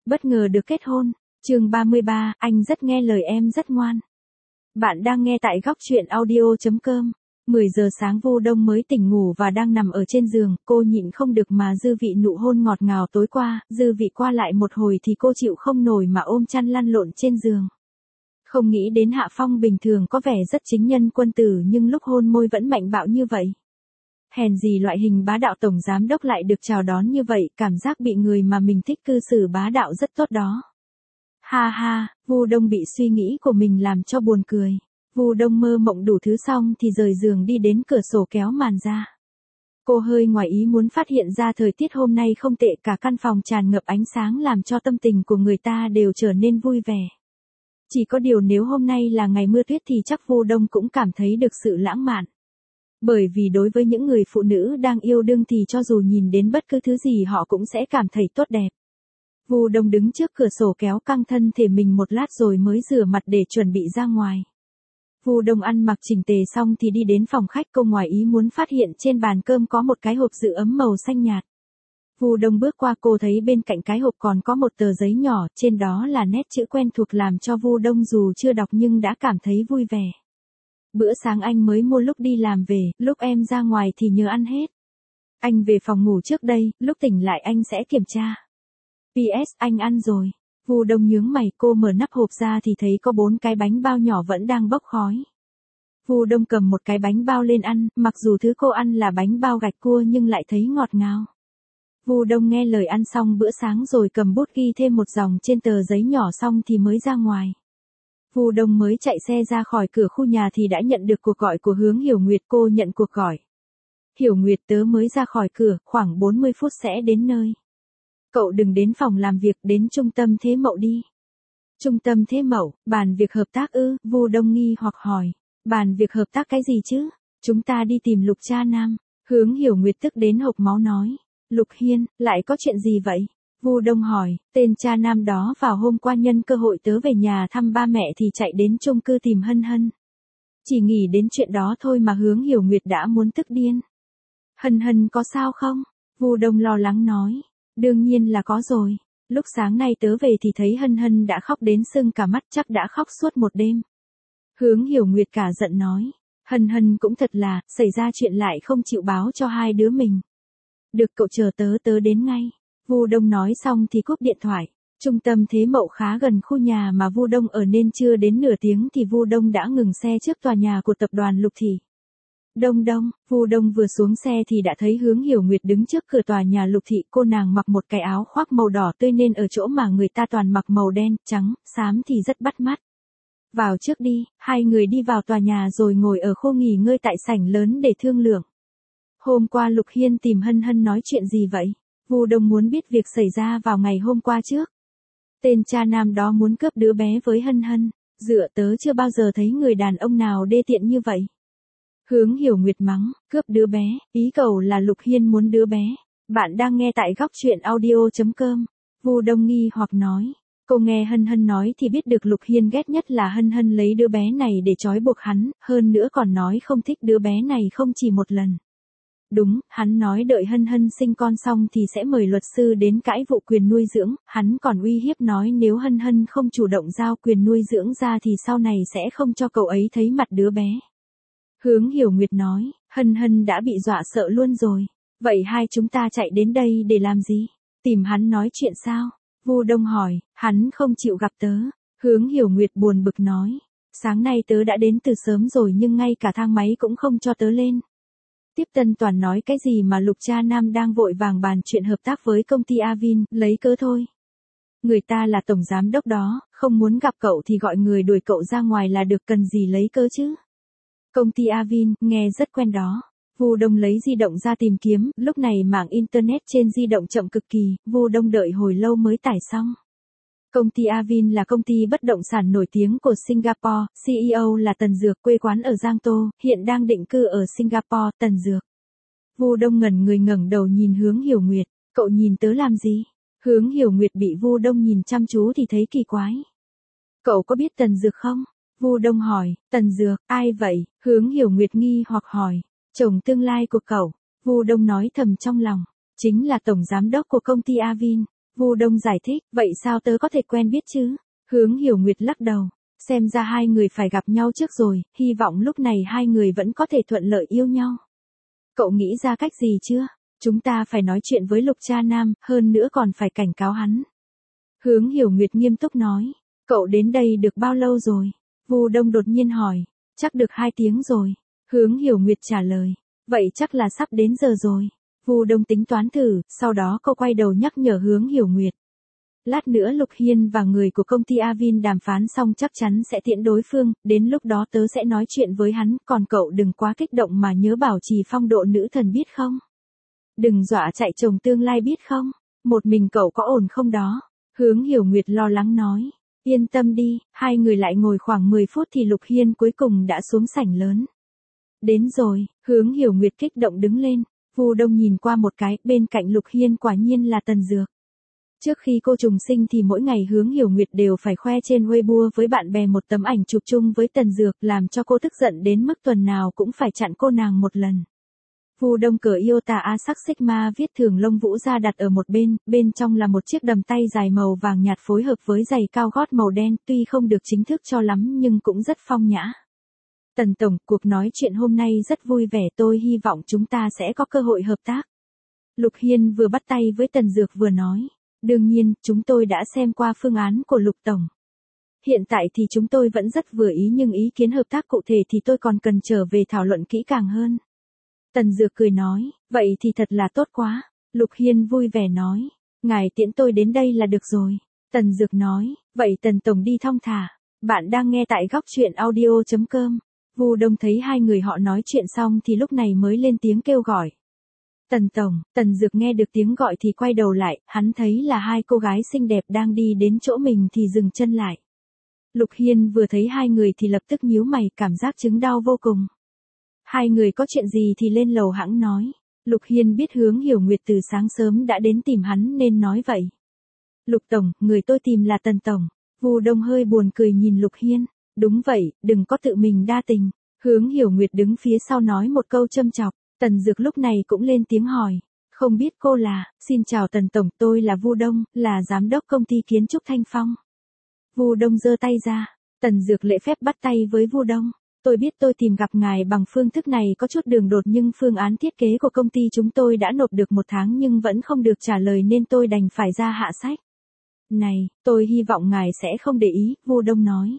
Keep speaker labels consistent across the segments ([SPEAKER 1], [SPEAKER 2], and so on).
[SPEAKER 1] Bất ngờ được kết hôn. Chương 33, anh rất nghe lời em rất ngoan. Bạn đang nghe tại góc truyện audio.com. 10 giờ sáng Vu Đông mới tỉnh ngủ và đang nằm ở trên giường, cô nhịn không được mà dư vị nụ hôn ngọt ngào tối qua, dư vị qua lại một hồi thì cô chịu không nổi mà ôm chăn lăn lộn trên giường. Không nghĩ đến Hạ Phong bình thường có vẻ rất chính nhân quân tử nhưng lúc hôn môi vẫn mạnh bạo như vậy. Hèn gì loại hình bá đạo tổng giám đốc lại được chào đón như vậy, cảm giác bị người mà mình thích cư xử bá đạo rất tốt đó. Ha ha, Vu Đông bị suy nghĩ của mình làm cho buồn cười. Vu Đông mơ mộng đủ thứ xong thì rời giường đi đến cửa sổ kéo màn ra. Cô hơi ngoài ý muốn phát hiện ra thời tiết hôm nay không tệ, cả căn phòng tràn ngập ánh sáng làm cho tâm tình của người ta đều trở nên vui vẻ. Chỉ có điều nếu hôm nay là ngày mưa tuyết thì chắc Vu Đông cũng cảm thấy được sự lãng mạn. Bởi vì đối với những người phụ nữ đang yêu đương thì cho dù nhìn đến bất cứ thứ gì họ cũng sẽ cảm thấy tốt đẹp. Vu Đông đứng trước cửa sổ kéo căng thân thể mình một lát rồi mới rửa mặt để chuẩn bị ra ngoài. Vu Đông ăn mặc chỉnh tề xong thì đi đến phòng khách, cô ngoài ý muốn phát hiện trên bàn cơm có một cái hộp giữ ấm màu xanh nhạt. Vu Đông bước qua, cô thấy bên cạnh cái hộp còn có một tờ giấy nhỏ, trên đó là nét chữ quen thuộc làm cho Vu Đông dù chưa đọc nhưng đã cảm thấy vui vẻ. Bữa sáng anh mới mua lúc đi làm về, lúc em ra ngoài thì nhớ ăn hết. Anh về phòng ngủ trước đây, lúc tỉnh lại anh sẽ kiểm tra. PS, anh ăn rồi. Vu Đông nhướng mày, cô mở nắp hộp ra thì thấy có 4 cái bánh bao nhỏ vẫn đang bốc khói. Vu Đông cầm một cái bánh bao lên ăn, mặc dù thứ cô ăn là bánh bao gạch cua nhưng lại thấy ngọt ngào. Vu Đông nghe lời ăn xong bữa sáng rồi cầm bút ghi thêm một dòng trên tờ giấy nhỏ xong thì mới ra ngoài. Vu Đông mới chạy xe ra khỏi cửa khu nhà thì đã nhận được cuộc gọi của Hướng Hiểu Nguyệt. Cô nhận cuộc gọi. Hiểu Nguyệt, tớ mới ra khỏi cửa, khoảng 40 phút sẽ đến nơi. Cậu đừng đến phòng làm việc, đến trung tâm Thế Mậu đi. Trung tâm Thế Mậu, bàn việc hợp tác ư? Vu Đông nghi hoặc hỏi. Bàn việc hợp tác cái gì chứ? Chúng ta đi tìm Lục Cha Nam. Hướng Hiểu Nguyệt tức đến hộc máu nói. Lục Hiên, lại có chuyện gì vậy? Vu Đông hỏi, tên cha nam đó vào hôm qua nhân cơ hội tớ về nhà thăm ba mẹ thì chạy đến chung cư tìm Hân Hân. Chỉ nghĩ đến chuyện đó thôi mà Hướng Hiểu Nguyệt đã muốn tức điên. Hân Hân có sao không? Vu Đông lo lắng nói. Đương nhiên là có rồi. Lúc sáng nay tớ về thì thấy Hân Hân đã khóc đến sưng cả mắt, chắc đã khóc suốt một đêm. Hướng Hiểu Nguyệt cả giận nói. Hân Hân cũng thật là, xảy ra chuyện lại không chịu báo cho hai đứa mình. Được, cậu chờ tớ đến ngay. Vu Đông nói xong thì cúp điện thoại. Trung tâm Thế Mậu khá gần khu nhà mà Vu Đông ở nên chưa đến nửa tiếng thì Vu Đông đã ngừng xe trước tòa nhà của tập đoàn Lục Thị. Đông, Vu Đông vừa xuống xe thì đã thấy Hướng Hiểu Nguyệt đứng trước cửa tòa nhà Lục Thị. Cô nàng mặc một cái áo khoác màu đỏ tươi nên ở chỗ mà người ta toàn mặc màu đen, trắng, xám thì rất bắt mắt. Vào trước đi. Hai người đi vào tòa nhà rồi ngồi ở khu nghỉ ngơi tại sảnh lớn để thương lượng. Hôm qua Lục Hiên tìm Hân Hân nói chuyện gì vậy? Vu Đông muốn biết việc xảy ra vào ngày hôm qua trước. Tên cha nam đó muốn cướp đứa bé với Hân Hân. Dựa, tớ chưa bao giờ thấy người đàn ông nào đê tiện như vậy. Hướng Hiểu Nguyệt mắng, cướp đứa bé, ý cậu là Lục Hiên muốn đứa bé. Bạn đang nghe tại góc truyện audio.com. Vu Đông nghi hoặc nói. Cô nghe Hân Hân nói thì biết được Lục Hiên ghét nhất là Hân Hân lấy đứa bé này để trói buộc hắn, hơn nữa còn nói không thích đứa bé này không chỉ một lần. Đúng, hắn nói đợi Hân Hân sinh con xong thì sẽ mời luật sư đến cãi vụ quyền nuôi dưỡng, hắn còn uy hiếp nói nếu Hân Hân không chủ động giao quyền nuôi dưỡng ra thì sau này sẽ không cho cậu ấy thấy mặt đứa bé. Hướng Hiểu Nguyệt nói, Hân Hân đã bị dọa sợ luôn rồi. Vậy hai chúng ta chạy đến đây để làm gì? Tìm hắn nói chuyện sao? Vu Đông hỏi, hắn không chịu gặp tớ. Hướng Hiểu Nguyệt buồn bực nói, sáng nay tớ đã đến từ sớm rồi nhưng ngay cả thang máy cũng không cho tớ lên. Tiếp Tân Toàn nói cái gì mà Lục Cha Nam đang vội vàng bàn chuyện hợp tác với công ty Avin, lấy cớ thôi. Người ta là tổng giám đốc đó, không muốn gặp cậu thì gọi người đuổi cậu ra ngoài là được, cần gì lấy cớ chứ. Công ty Avin, nghe rất quen đó. Vu Đông lấy di động ra tìm kiếm, lúc này mạng internet trên di động chậm cực kỳ, Vu Đông đợi hồi lâu mới tải xong. Công ty Avin là công ty bất động sản nổi tiếng của Singapore, CEO là Tần Dược, quê quán ở Giang Tô, hiện đang định cư ở Singapore. Tần Dược. Vu Đông ngẩn người ngẩng đầu nhìn Hướng Hiểu Nguyệt, cậu nhìn tớ làm gì? Hướng Hiểu Nguyệt bị Vu Đông nhìn chăm chú thì thấy kỳ quái. Cậu có biết Tần Dược không? Vu Đông hỏi, Tần Dược, ai vậy? Hướng Hiểu Nguyệt nghi hoặc hỏi, chồng tương lai của cậu. Vu Đông nói thầm trong lòng, chính là tổng giám đốc của công ty Avin. Vu Đông giải thích, vậy sao tớ có thể quen biết chứ? Hướng Hiểu Nguyệt lắc đầu, xem ra hai người phải gặp nhau trước rồi, hy vọng lúc này hai người vẫn có thể thuận lợi yêu nhau. Cậu nghĩ ra cách gì chưa? Chúng ta phải nói chuyện với Lục Cha Nam, hơn nữa còn phải cảnh cáo hắn. Hướng Hiểu Nguyệt nghiêm túc nói, cậu đến đây được bao lâu rồi? Vu Đông đột nhiên hỏi, chắc được 2 tiếng rồi. Hướng Hiểu Nguyệt trả lời, vậy chắc là sắp đến giờ rồi. Vu Đông tính toán thử, sau đó cô quay đầu nhắc nhở Hướng Hiểu Nguyệt. Lát nữa Lục Hiên và người của công ty Avin đàm phán xong chắc chắn sẽ tiễn đối phương, đến lúc đó tớ sẽ nói chuyện với hắn, còn cậu đừng quá kích động mà nhớ bảo trì phong độ nữ thần biết không? Đừng dọa chạy chồng tương lai biết không? Một mình cậu có ổn không đó? Hướng Hiểu Nguyệt lo lắng nói. Yên tâm đi, hai người lại ngồi khoảng 10 phút thì Lục Hiên cuối cùng đã xuống sảnh lớn. Đến rồi, Hướng Hiểu Nguyệt kích động đứng lên. Vu Đông nhìn qua một cái, bên cạnh Lục Hiên quả nhiên là Tần Dược. Trước khi cô trùng sinh thì mỗi ngày Hướng Hiểu Nguyệt đều phải khoe trên Weibo với bạn bè một tấm ảnh chụp chung với Tần Dược, làm cho cô tức giận đến mức tuần nào cũng phải chặn cô nàng một lần. Vu Đông cởi Iota Asac Sigma viết thường lông vũ ra đặt ở một bên, bên trong là một chiếc đầm tay dài màu vàng nhạt phối hợp với giày cao gót màu đen, tuy không được chính thức cho lắm nhưng cũng rất phong nhã. Tần Tổng, cuộc nói chuyện hôm nay rất vui vẻ, tôi hy vọng chúng ta sẽ có cơ hội hợp tác. Lục Hiên vừa bắt tay với Tần Dược vừa nói, đương nhiên, chúng tôi đã xem qua phương án của Lục Tổng. Hiện tại thì chúng tôi vẫn rất vừa ý nhưng ý kiến hợp tác cụ thể thì tôi còn cần trở về thảo luận kỹ càng hơn. Tần Dược cười nói, vậy thì thật là tốt quá. Lục Hiên vui vẻ nói, ngài tiễn tôi đến đây là được rồi. Tần Dược nói, vậy Tần Tổng đi thong thả. Bạn đang nghe tại góc truyện audio.com. Vu Đông thấy hai người họ nói chuyện xong thì lúc này mới lên tiếng kêu gọi. Tần Tổng, Tần Dược nghe được tiếng gọi thì quay đầu lại, hắn thấy là hai cô gái xinh đẹp đang đi đến chỗ mình thì dừng chân lại. Lục Hiên vừa thấy hai người thì lập tức nhíu mày, cảm giác chứng đau vô cùng. Hai người có chuyện gì thì lên lầu hãng nói. Lục Hiên biết Hướng Hiểu Nguyệt từ sáng sớm đã đến tìm hắn nên nói vậy. Lục Tổng, người tôi tìm là Tần Tổng. Vu Đông hơi buồn cười nhìn Lục Hiên. Đúng vậy, đừng có tự mình đa tình. Hướng Hiểu Nguyệt đứng phía sau nói một câu châm chọc. Tần Dược lúc này cũng lên tiếng hỏi. Không biết cô là, xin chào Tần Tổng, tôi là Vu Đông, là giám đốc công ty kiến trúc Thanh Phong. Vu Đông giơ tay ra. Tần Dược lễ phép bắt tay với Vu Đông. Tôi biết tôi tìm gặp ngài bằng phương thức này có chút đường đột nhưng phương án thiết kế của công ty chúng tôi đã nộp được 1 tháng nhưng vẫn không được trả lời nên tôi đành phải ra hạ sách. Này, tôi hy vọng ngài sẽ không để ý, Vu Đông nói.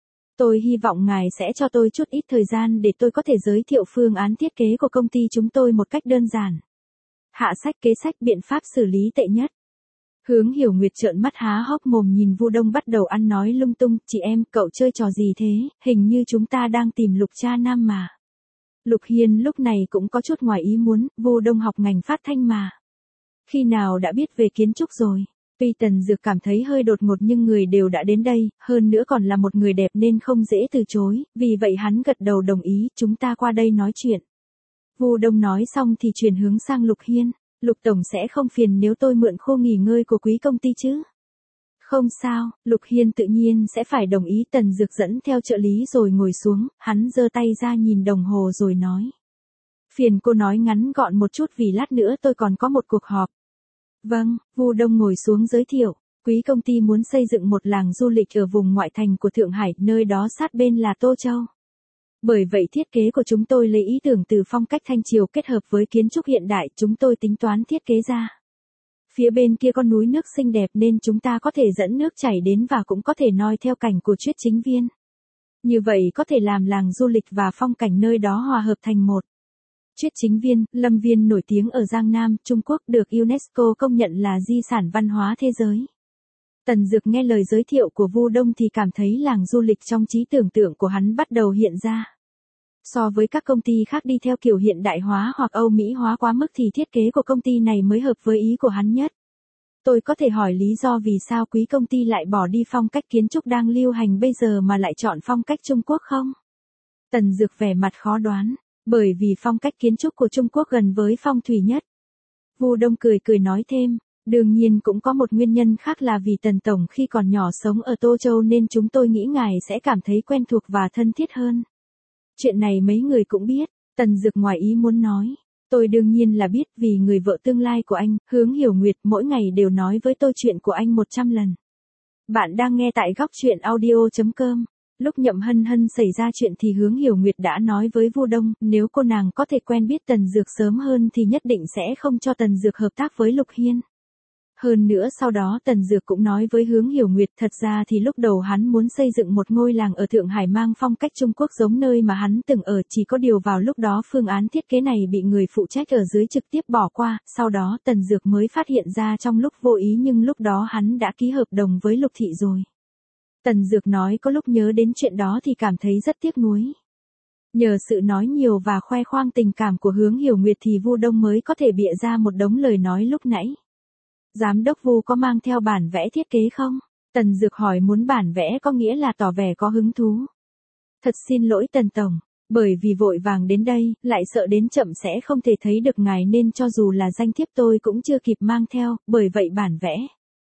[SPEAKER 1] Tôi hy vọng ngài sẽ cho tôi chút ít thời gian để tôi có thể giới thiệu phương án thiết kế của công ty chúng tôi một cách đơn giản. Hạ sách kế sách biện pháp xử lý tệ nhất. Hướng Hiểu Nguyệt trợn mắt há hốc mồm nhìn Vu Đông bắt đầu ăn nói lung tung, chị em, cậu chơi trò gì thế, hình như chúng ta đang tìm Lục Cha Nam mà. Lục Hiên lúc này cũng có chút ngoài ý muốn, Vu Đông học ngành phát thanh mà. Khi nào đã biết về kiến trúc rồi? Tuy Tần Dược cảm thấy hơi đột ngột nhưng người đều đã đến đây, hơn nữa còn là một người đẹp nên không dễ từ chối, vì vậy hắn gật đầu đồng ý, chúng ta qua đây nói chuyện. Vu Đông nói xong thì chuyển hướng sang Lục Hiên. Lục Tổng sẽ không phiền nếu tôi mượn khu nghỉ ngơi của quý công ty chứ? Không sao, Lục Hiên tự nhiên sẽ phải đồng ý. Tần Dược dẫn theo trợ lý rồi ngồi xuống, hắn giơ tay ra nhìn đồng hồ rồi nói. Phiền cô nói ngắn gọn một chút vì lát nữa tôi còn có một cuộc họp. Vâng, Vu Đông ngồi xuống giới thiệu. Quý công ty muốn xây dựng một làng du lịch ở vùng ngoại thành của Thượng Hải, nơi đó sát bên là Tô Châu. Bởi vậy thiết kế của chúng tôi lấy ý tưởng từ phong cách Thanh Triều kết hợp với kiến trúc hiện đại, chúng tôi tính toán thiết kế ra. Phía bên kia có núi nước xinh đẹp nên chúng ta có thể dẫn nước chảy đến và cũng có thể noi theo cảnh của Chuyết Chính Viên. Như vậy có thể làm làng du lịch và phong cảnh nơi đó hòa hợp thành một. Chuyết Chính Viên, lâm viên nổi tiếng ở Giang Nam, Trung Quốc được UNESCO công nhận là di sản văn hóa thế giới. Tần Dược nghe lời giới thiệu của Vu Đông thì cảm thấy làng du lịch trong trí tưởng tượng của hắn bắt đầu hiện ra. So với các công ty khác đi theo kiểu hiện đại hóa hoặc Âu Mỹ hóa quá mức thì thiết kế của công ty này mới hợp với ý của hắn nhất. Tôi có thể hỏi lý do vì sao quý công ty lại bỏ đi phong cách kiến trúc đang lưu hành bây giờ mà lại chọn phong cách Trung Quốc không? Tần Dược vẻ mặt khó đoán, bởi vì phong cách kiến trúc của Trung Quốc gần với phong thủy nhất. Vu Đông cười cười nói thêm, đương nhiên cũng có một nguyên nhân khác là vì Tần Tổng khi còn nhỏ sống ở Tô Châu nên chúng tôi nghĩ ngài sẽ cảm thấy quen thuộc và thân thiết hơn. Chuyện này mấy người cũng biết, Tần Dược ngoài ý muốn nói. Tôi đương nhiên là biết vì người vợ tương lai của anh, Hướng Hiểu Nguyệt mỗi ngày đều nói với tôi chuyện của anh 100 lần. Bạn đang nghe tại góc chuyện audio.com. Lúc Nhậm Hân Hân xảy ra chuyện thì Hướng Hiểu Nguyệt đã nói với Vu Đông, nếu cô nàng có thể quen biết Tần Dược sớm hơn thì nhất định sẽ không cho Tần Dược hợp tác với Lục Hiên. Hơn nữa sau đó Tần Dược cũng nói với Hướng Hiểu Nguyệt thật ra thì lúc đầu hắn muốn xây dựng một ngôi làng ở Thượng Hải mang phong cách Trung Quốc giống nơi mà hắn từng ở, chỉ có điều vào lúc đó phương án thiết kế này bị người phụ trách ở dưới trực tiếp bỏ qua, sau đó Tần Dược mới phát hiện ra trong lúc vô ý nhưng lúc đó hắn đã ký hợp đồng với Lục Thị rồi. Tần Dược nói có lúc nhớ đến chuyện đó thì cảm thấy rất tiếc nuối. Nhờ sự nói nhiều và khoe khoang tình cảm của Hướng Hiểu Nguyệt thì Vu Đông mới có thể bịa ra một đống lời nói lúc nãy. Giám đốc Vu có mang theo bản vẽ thiết kế không? Tần Dược hỏi muốn bản vẽ có nghĩa là tỏ vẻ có hứng thú. Thật xin lỗi Tần Tổng, bởi vì vội vàng đến đây, lại sợ đến chậm sẽ không thể thấy được ngài nên cho dù là danh thiếp tôi cũng chưa kịp mang theo, bởi vậy bản vẽ.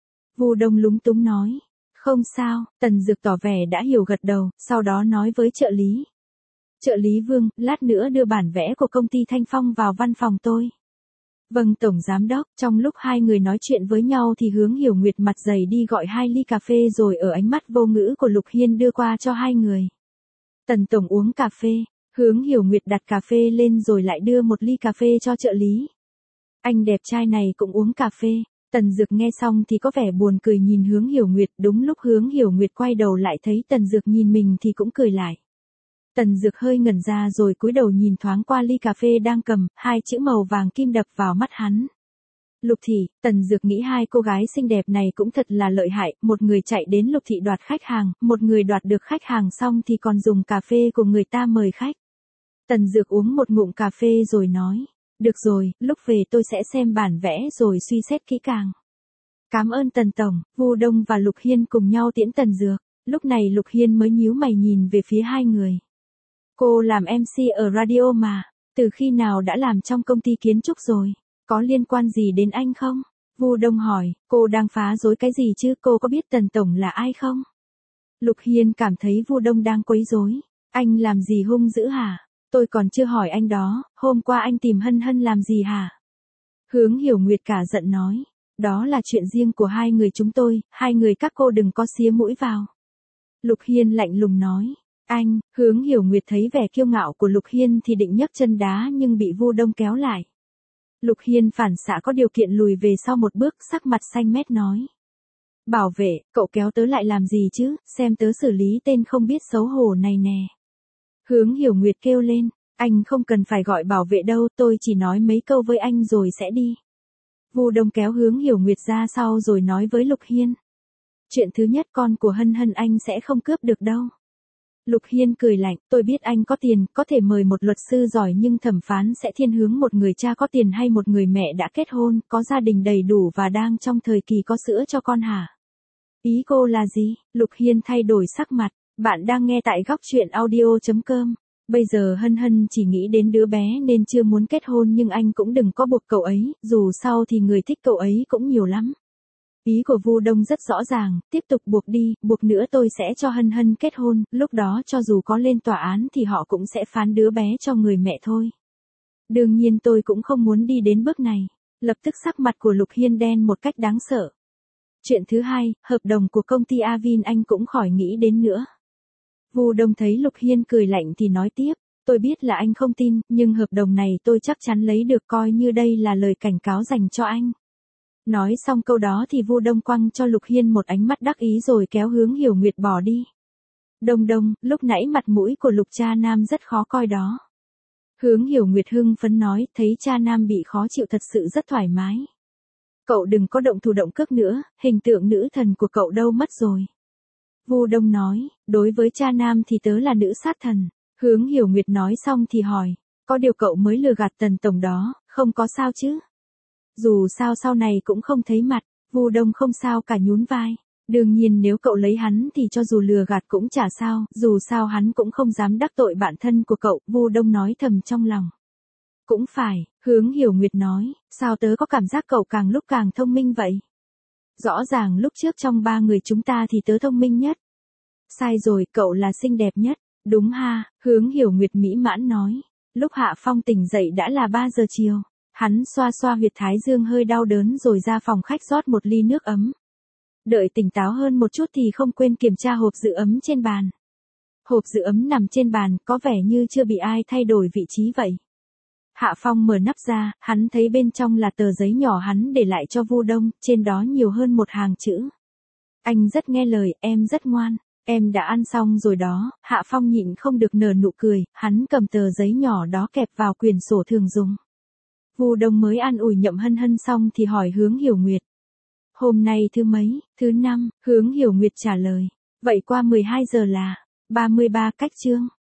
[SPEAKER 1] Vu Đông lúng túng nói. Không sao, Tần Dược tỏ vẻ đã hiểu gật đầu, sau đó nói với trợ lý. Trợ lý Vương, lát nữa đưa bản vẽ của công ty Thanh Phong vào văn phòng tôi. Vâng Tổng Giám đốc, trong lúc hai người nói chuyện với nhau thì Hướng Hiểu Nguyệt mặt dày đi gọi 2 ly cà phê rồi ở ánh mắt vô ngữ của Lục Hiên đưa qua cho hai người. Tần Tổng uống cà phê, Hướng Hiểu Nguyệt đặt cà phê lên rồi lại đưa một ly cà phê cho trợ lý. Anh đẹp trai này cũng uống cà phê. Tần Dược nghe xong thì có vẻ buồn cười nhìn Hướng Hiểu Nguyệt, đúng lúc Hướng Hiểu Nguyệt quay đầu lại thấy Tần Dược nhìn mình thì cũng cười lại. Tần Dược hơi ngẩn ra rồi cúi đầu nhìn thoáng qua ly cà phê đang cầm, 2 chữ màu vàng kim đập vào mắt hắn. Lục Thị, Tần Dược nghĩ hai cô gái xinh đẹp này cũng thật là lợi hại, một người chạy đến Lục Thị đoạt khách hàng, một người đoạt được khách hàng xong thì còn dùng cà phê của người ta mời khách. Tần Dược uống một ngụm cà phê rồi nói. Được rồi, lúc về tôi sẽ xem bản vẽ rồi suy xét kỹ càng. Cảm ơn Tần Tổng. Vu Đông và Lục Hiên cùng nhau tiễn Tần Dược. Lúc này Lục Hiên mới nhíu mày nhìn về phía hai người. Cô làm MC ở radio mà, từ khi nào đã làm trong công ty kiến trúc rồi, có liên quan gì đến anh không? Vu Đông hỏi, cô đang phá rối cái gì chứ, cô có biết Tần Tổng là ai không? Lục Hiên cảm thấy Vu Đông đang quấy rối. Anh làm gì hung dữ hả? Tôi còn chưa hỏi anh đó, hôm qua anh tìm Hân Hân làm gì hả? Hướng Hiểu Nguyệt cả giận nói, đó là chuyện riêng của hai người chúng tôi, hai người các cô đừng có xía mũi vào. Lục Hiên lạnh lùng nói, anh, Hướng Hiểu Nguyệt thấy vẻ kiêu ngạo của Lục Hiên thì định nhấc chân đá nhưng bị Vu Đông kéo lại. Lục Hiên phản xạ có điều kiện lùi về sau một bước, sắc mặt xanh mét nói. Bảo vệ, cậu kéo tớ lại làm gì chứ, xem tớ xử lý tên không biết xấu hổ này nè. Hướng Hiểu Nguyệt kêu lên, anh không cần phải gọi bảo vệ đâu, tôi chỉ nói mấy câu với anh rồi sẽ đi. Vu Đông kéo Hướng Hiểu Nguyệt ra sau rồi nói với Lục Hiên. Chuyện thứ nhất con của Hân Hân anh sẽ không cướp được đâu. Lục Hiên cười lạnh, tôi biết anh có tiền, có thể mời một luật sư giỏi nhưng thẩm phán sẽ thiên hướng một người cha có tiền hay một người mẹ đã kết hôn, có gia đình đầy đủ và đang trong thời kỳ có sữa cho con hả? Ý cô là gì? Lục Hiên thay đổi sắc mặt. Bạn đang nghe tại góc chuyện audio.com. Bây giờ Hân Hân chỉ nghĩ đến đứa bé nên chưa muốn kết hôn nhưng anh cũng đừng có buộc cậu ấy, dù sao thì người thích cậu ấy cũng nhiều lắm. Ý của Vu Đông rất rõ ràng, tiếp tục buộc đi, buộc nữa tôi sẽ cho Hân Hân kết hôn, lúc đó cho dù có lên tòa án thì họ cũng sẽ phán đứa bé cho người mẹ thôi. Đương nhiên tôi cũng không muốn đi đến bước này. Lập tức sắc mặt của Lục Hiên đen một cách đáng sợ. Chuyện thứ hai, hợp đồng của công ty Avin anh cũng khỏi nghĩ đến nữa. Vu Đông thấy Lục Hiên cười lạnh thì nói tiếp, tôi biết là anh không tin, nhưng hợp đồng này tôi chắc chắn lấy được, coi như đây là lời cảnh cáo dành cho anh. Nói xong câu đó thì Vu Đông quăng cho Lục Hiên một ánh mắt đắc ý rồi kéo Hướng Hiểu Nguyệt bỏ đi. Đông, lúc nãy mặt mũi của Lục cha nam rất khó coi đó. Hướng Hiểu Nguyệt hưng phấn nói, thấy cha nam bị khó chịu thật sự rất thoải mái. Cậu đừng có động thủ động cước nữa, hình tượng nữ thần của cậu đâu mất rồi. Vu Đông nói, đối với cha nam thì tớ là nữ sát thần. Hướng Hiểu Nguyệt nói xong thì hỏi, có điều cậu mới lừa gạt Tần Tổng đó, không có sao chứ? Dù sao sau này cũng không thấy mặt. Vu Đông không sao cả nhún vai. Đương nhiên nếu cậu lấy hắn thì cho dù lừa gạt cũng chả sao, dù sao hắn cũng không dám đắc tội bạn thân của cậu, Vu Đông nói thầm trong lòng. Cũng phải, Hướng Hiểu Nguyệt nói, sao tớ có cảm giác cậu càng lúc càng thông minh vậy? Rõ ràng lúc trước trong 3 người chúng ta thì tớ thông minh nhất. Sai rồi, cậu là xinh đẹp nhất. Đúng ha, Hướng Hiểu Nguyệt mỹ mãn nói. Lúc Hạ Phong tỉnh dậy đã là 3 giờ chiều. Hắn xoa xoa huyệt thái dương hơi đau đớn rồi ra phòng khách rót một ly nước ấm. Đợi tỉnh táo hơn một chút thì không quên kiểm tra hộp giữ ấm trên bàn. Hộp giữ ấm nằm trên bàn, có vẻ như chưa bị ai thay đổi vị trí vậy. Hạ Phong mở nắp ra, hắn thấy bên trong là tờ giấy nhỏ hắn để lại cho Vu Đông, trên đó nhiều hơn một hàng chữ. Anh rất nghe lời, em rất ngoan, em đã ăn xong rồi đó. Hạ Phong nhịn không được nở nụ cười, hắn cầm tờ giấy nhỏ đó kẹp vào quyển sổ thường dùng. Vu Đông mới an ủi Nhậm Hân Hân xong thì hỏi Hướng Hiểu Nguyệt. Hôm nay thứ mấy? Thứ 5, Hướng Hiểu Nguyệt trả lời. Vậy qua 12 giờ là 33 cách chương.